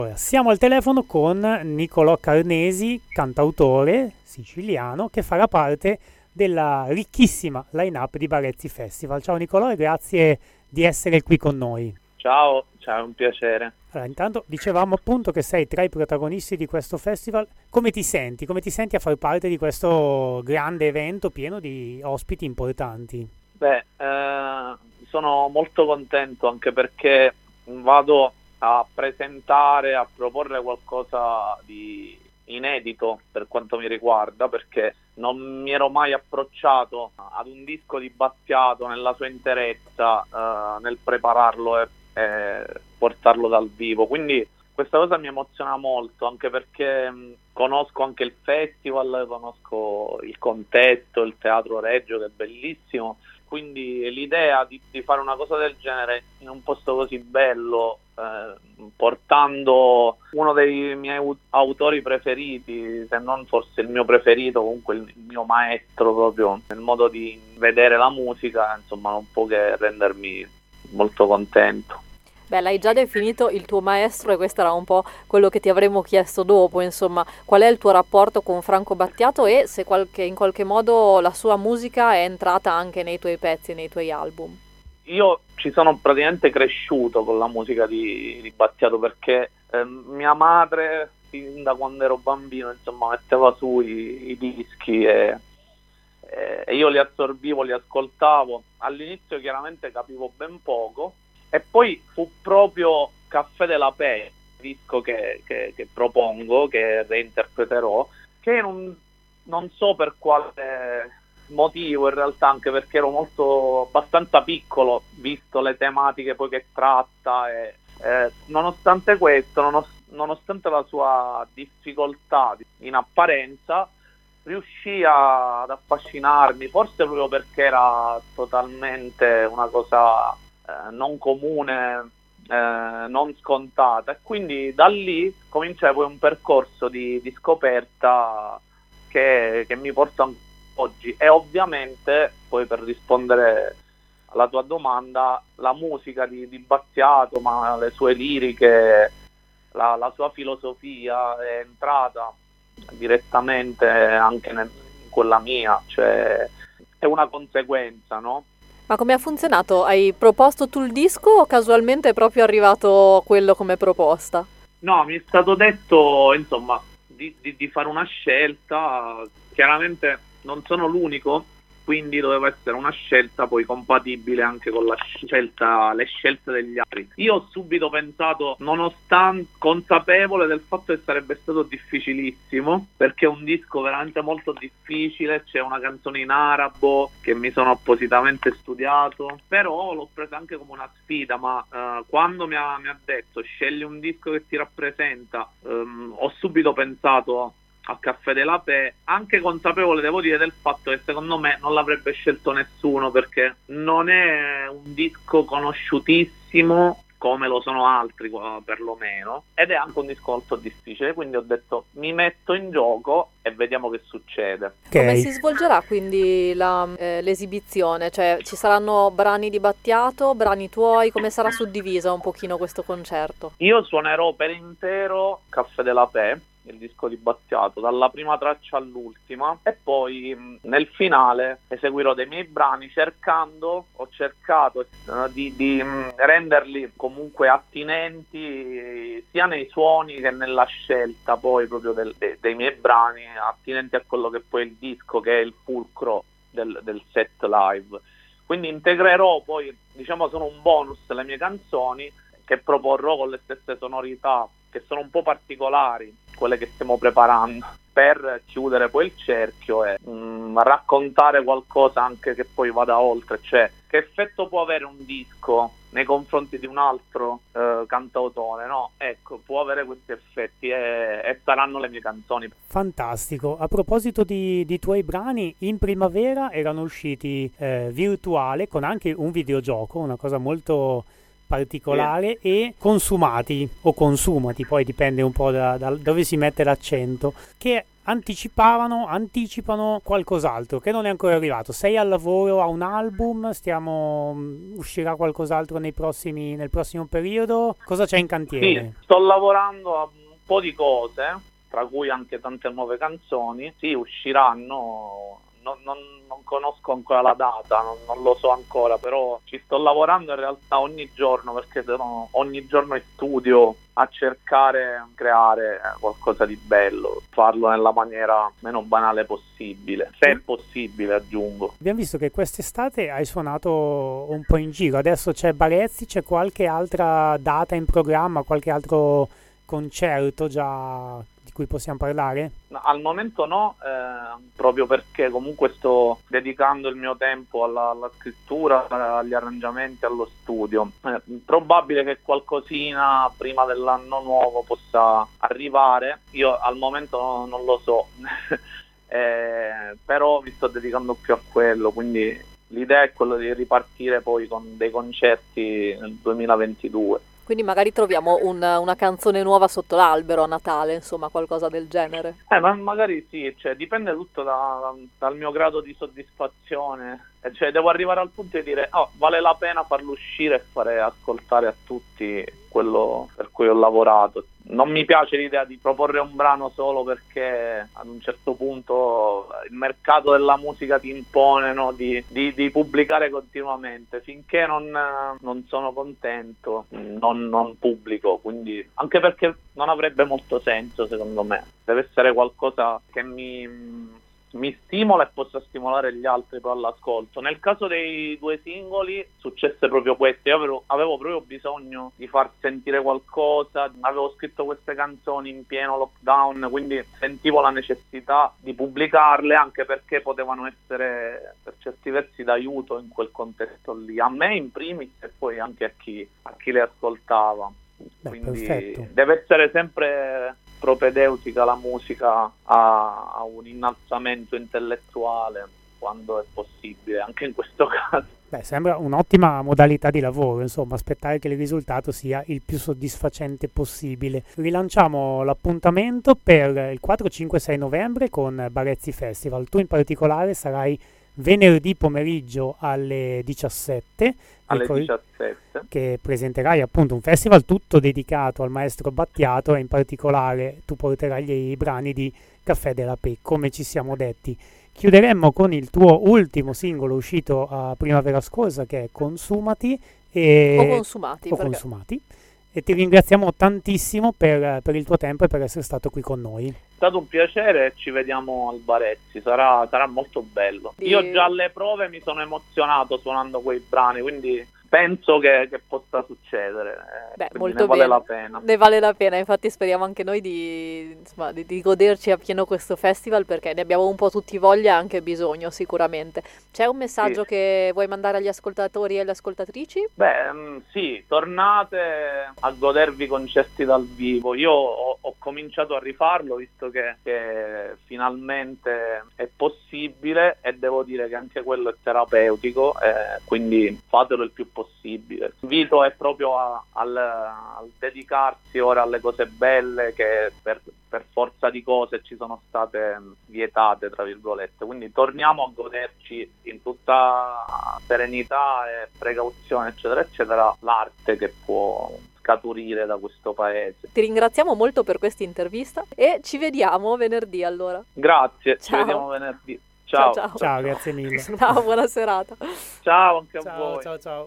Siamo al telefono con Nicolò Carnesi, cantautore siciliano, che farà parte della ricchissima line-up di Barezzi Festival. Ciao Nicolò e grazie di essere qui con noi. Ciao, è un piacere. Allora, intanto dicevamo appunto che sei tra i protagonisti di questo festival. Come ti senti? Come ti senti a far parte di questo grande evento pieno di ospiti importanti? Sono molto contento anche perché vado a presentare, a proporre qualcosa di inedito per quanto mi riguarda, perché non mi ero mai approcciato ad un disco di Battiato nella sua interezza, nel prepararlo e portarlo dal vivo. Quindi questa cosa mi emoziona molto, anche perché conosco anche il festival, conosco il contesto, il Teatro Regio che è bellissimo. Quindi l'idea di fare una cosa del genere in un posto così bello, portando uno dei miei autori preferiti, se non forse il mio preferito, comunque il mio maestro proprio nel modo di vedere la musica, insomma non può che rendermi molto contento. Beh, l'hai già definito il tuo maestro e questo era un po' quello che ti avremmo chiesto dopo, insomma, qual è il tuo rapporto con Franco Battiato e se in qualche modo la sua musica è entrata anche nei tuoi pezzi, nei tuoi album. Io ci sono praticamente cresciuto con la musica di Battiato perché mia madre, fin da quando ero bambino, insomma, metteva su i dischi e io li assorbivo, li ascoltavo. All'inizio chiaramente capivo ben poco. E poi fu proprio Caffè della Pe, il disco che propongo, che reinterpreterò, che non so per quale motivo, in realtà, anche perché ero abbastanza piccolo, visto le tematiche poi che tratta, e nonostante questo, nonostante la sua difficoltà in apparenza, riuscì ad affascinarmi, forse proprio perché era totalmente una cosa non comune, non scontata, e quindi da lì cominciai poi un percorso di scoperta che mi porta oggi. E ovviamente poi, per rispondere alla tua domanda, la musica di Battiato, ma le sue liriche, la sua filosofia è entrata direttamente anche in quella mia, cioè è una conseguenza, no? Ma come ha funzionato? Hai proposto tu il disco o casualmente è proprio arrivato quello come proposta? No, mi è stato detto, insomma, di fare una scelta. Chiaramente non sono l'unico, quindi doveva essere una scelta poi compatibile anche con le scelte degli altri. Io ho subito pensato, nonostante consapevole del fatto che sarebbe stato difficilissimo, perché è un disco veramente molto difficile, c'è una canzone in arabo che mi sono appositamente studiato, però l'ho presa anche come una sfida, ma quando mi ha detto scegli un disco che ti rappresenta, ho subito pensato a Caffè della Pe, anche consapevole, devo dire, del fatto che secondo me non l'avrebbe scelto nessuno, perché non è un disco conosciutissimo come lo sono altri, perlomeno, ed è anche un disco molto difficile, quindi ho detto mi metto in gioco e vediamo che succede. Okay. Come si svolgerà quindi l'esibizione? Cioè ci saranno brani di Battiato, brani tuoi, come sarà suddivisa un pochino questo concerto? Io suonerò per intero Caffè della Pe, il disco di Battiato, dalla prima traccia all'ultima, e poi nel finale eseguirò dei miei brani ho cercato di renderli comunque attinenti sia nei suoni che nella scelta poi proprio dei miei brani, attinenti a quello che poi è il disco, che è il fulcro del set live. Quindi integrerò poi, diciamo, sono un bonus, le mie canzoni che proporrò con le stesse sonorità, che sono un po' particolari, quelle che stiamo preparando, per chiudere poi il cerchio e raccontare qualcosa anche che poi vada oltre, cioè che effetto può avere un disco nei confronti di un altro cantautore, no? Ecco, può avere questi effetti e saranno le mie canzoni. Fantastico. A proposito di tuoi brani, in primavera erano usciti Virtuale, con anche un videogioco, una cosa molto particolare, e Consumati o Consumati, poi dipende un po' da dove si mette l'accento, che anticipano qualcos'altro che non è ancora arrivato. Sei al lavoro a un album? Uscirà qualcos'altro nel prossimo periodo? Cosa c'è in cantiere? Sì, sto lavorando a un po' di cose, tra cui anche tante nuove canzoni. Sì, usciranno. Non conosco ancora la data, non lo so ancora, però ci sto lavorando in realtà ogni giorno, perché sono ogni giorno in studio a cercare di creare qualcosa di bello, farlo nella maniera meno banale possibile, se è possibile, aggiungo. Abbiamo visto che quest'estate hai suonato un po' in giro, adesso c'è Barezzi, c'è qualche altra data in programma, qualche altro concerto già di cui possiamo parlare? No, al momento no, proprio perché comunque sto dedicando il mio tempo alla scrittura, agli arrangiamenti, allo studio. Probabile che qualcosina prima dell'anno nuovo possa arrivare, io al momento non lo so, però mi sto dedicando più a quello, quindi l'idea è quella di ripartire poi con dei concerti nel 2022. Quindi magari troviamo una canzone nuova sotto l'albero a Natale, insomma, qualcosa del genere. Ma magari sì, cioè, dipende tutto dal mio grado di soddisfazione. Cioè, devo arrivare al punto di dire, vale la pena farlo uscire e fare ascoltare a tutti quello per cui ho lavorato. Non mi piace l'idea di proporre un brano solo perché ad un certo punto il mercato della musica ti impone, no, di pubblicare continuamente. Finché non sono contento, non pubblico, quindi anche perché non avrebbe molto senso, secondo me. Deve essere qualcosa che mi stimola e possa stimolare gli altri poi all'ascolto. Nel caso dei 2 singoli successe proprio questo. Io avevo proprio bisogno di far sentire qualcosa, avevo scritto queste canzoni in pieno lockdown, quindi sentivo la necessità di pubblicarle, anche perché potevano essere per certi versi d'aiuto in quel contesto lì, a me in primis e poi anche a chi le ascoltava. Quindi perfetto. deve essere sempre propedeutica la musica a un innalzamento intellettuale quando è possibile, anche in questo caso. Sembra un'ottima modalità di lavoro, insomma, aspettare che il risultato sia il più soddisfacente possibile. Rilanciamo l'appuntamento per il 4, 5, 6 novembre con Barezzi Festival. Tu in particolare sarai venerdì pomeriggio alle 17. Alle 17. Che presenterai appunto un festival tutto dedicato al maestro Battiato e in particolare tu porterai i brani di Caffè della Pe, come ci siamo detti. Chiuderemmo con il tuo ultimo singolo uscito a primavera scorsa, che è Consumati. O Consumati. Consumati. E ti ringraziamo tantissimo per il tuo tempo e per essere stato qui con noi. È stato un piacere e ci vediamo al Barezzi, sarà molto bello. Io già alle prove mi sono emozionato suonando quei brani, quindi penso che possa succedere. Molto ne vale bene. la pena. Ne vale la pena, infatti speriamo anche noi di goderci appieno questo festival, perché ne abbiamo un po' tutti voglia e anche bisogno sicuramente. C'è un messaggio che vuoi mandare agli ascoltatori e alle ascoltatrici? Sì, tornate a godervi i concerti dal vivo. Io ho cominciato a rifarlo, visto che finalmente è possibile, e devo dire che anche quello è terapeutico, quindi fatelo il più possibile. L'invito è proprio al dedicarsi ora alle cose belle che per forza di cose ci sono state vietate, tra virgolette. Quindi torniamo a goderci in tutta serenità e precauzione, eccetera, eccetera, l'arte che può scaturire da questo paese. Ti ringraziamo molto per questa intervista e ci vediamo venerdì allora. Grazie, ciao. Ci vediamo venerdì. Ciao. Ciao, grazie mille. Ciao, buona serata. Ciao anche a voi. Ciao.